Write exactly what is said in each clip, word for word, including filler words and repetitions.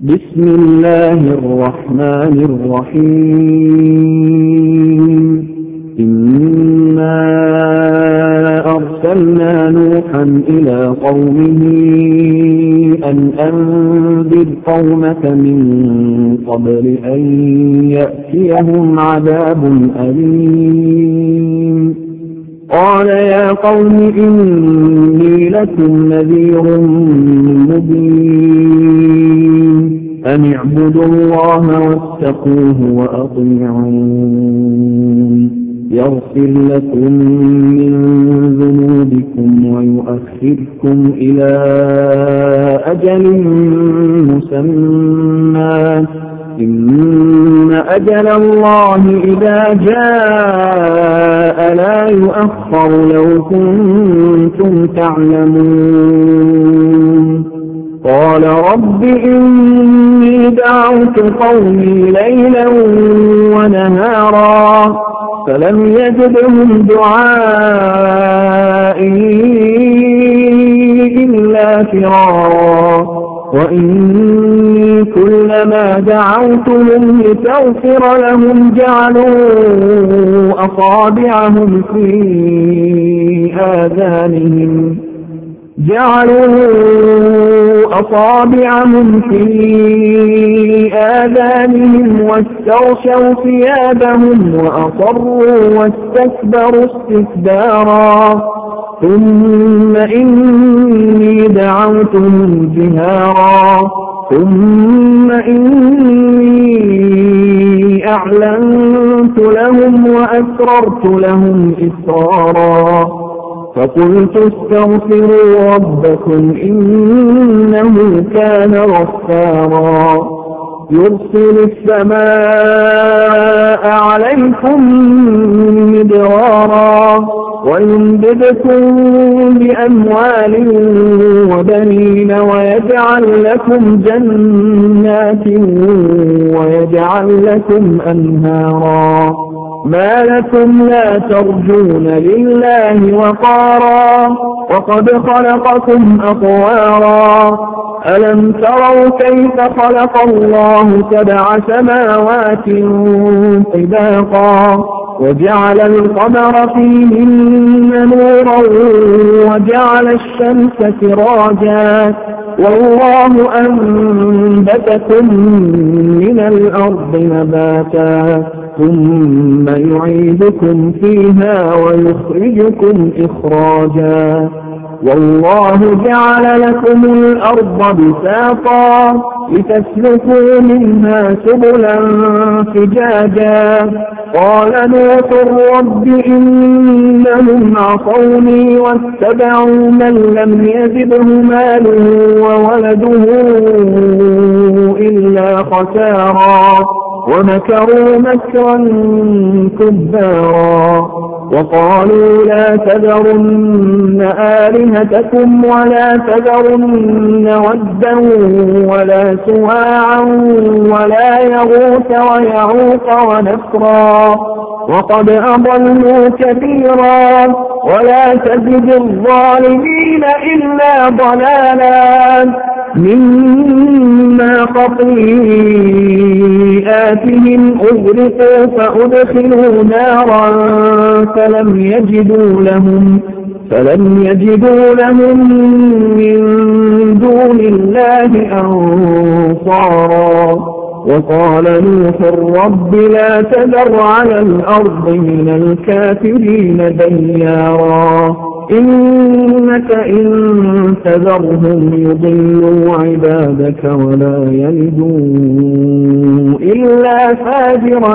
بسم الله الرحمن الرحيم إنا أرسلنا نوحا إلى قومه أن أنذر قومك من قبل أن يأتيهم عذاب أليم قال يا قوم إني لكم نذير مبين أن اعبدوا الله واتقوه وأطيعون يغفر لكم من ذنوبكم ويؤخركم إلى أجل مسمى إن أجل الله إذا جاء لا يؤخر لو كنتم تعلمون قال رب إني دعوت قومي ليلا ونهارا فلم يزدهم دعائي إلا فرارا وإني كلما دعوتهم لتغفر لهم جعلوا أصابعهم في آذانهم جعلوا أصابعهم في آذانهم واستغشوا ثيابهم وأصروا واستكبروا استكبارا ثم إني دعوتهم جهارا ثم إني أعلنت لهم وأسررت لهم إسرارا فقلت استغفروا ربكم إنه كان غفارا يرسل السماء عليكم مدرارا ويمددكم بأموال وبنين ويجعل لكم جنات ويجعل لكم أنهارا ما لكم لا ترجون لله وقارا وقد خلقكم أطوارا ألم تروا كيف خلق الله سبع سماوات طباقا وجعل القمر فيهن نورا وجعل الشمس سراجا والله أنبتكم من الأرض نباتا ثم يعيدكم فيها ويخرجكم إخراجا والله جعل لكم الأرض بساطا لتسلكوا منها سبلا فجاجا قال نوح رب إنهم عصوني واتبعوا من لم يزده ماله وولده إلا خسارا ومكروا مكرا كبارا وقالوا لا تذرن آلهتكم ولا تذرن ودا ولا سواعا ولا يغوث ويعوق ونسرا وقد أضلوا كثيرا ولا تزد الظالمين إلا ضلالا مما خطيئاتهم أغرقوا فأدخلوا نارا فلم يجدوا لهم فلم يجدوا لهم من دون الله أنصارا وقال نوح رب لا تذر على الأرض من الكافرين ديارا إنك إن تذرهم يضلوا عبادك ولا يلدوا إلا فاجرا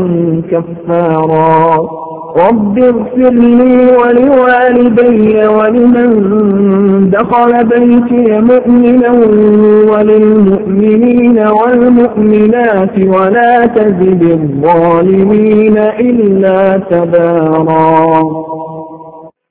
كفارا رب اغفر لي ولوالدي ولمن دخل بيتي مؤمنا وللمؤمنين والمؤمنات ولا تزد الظالمين إلا تبارا.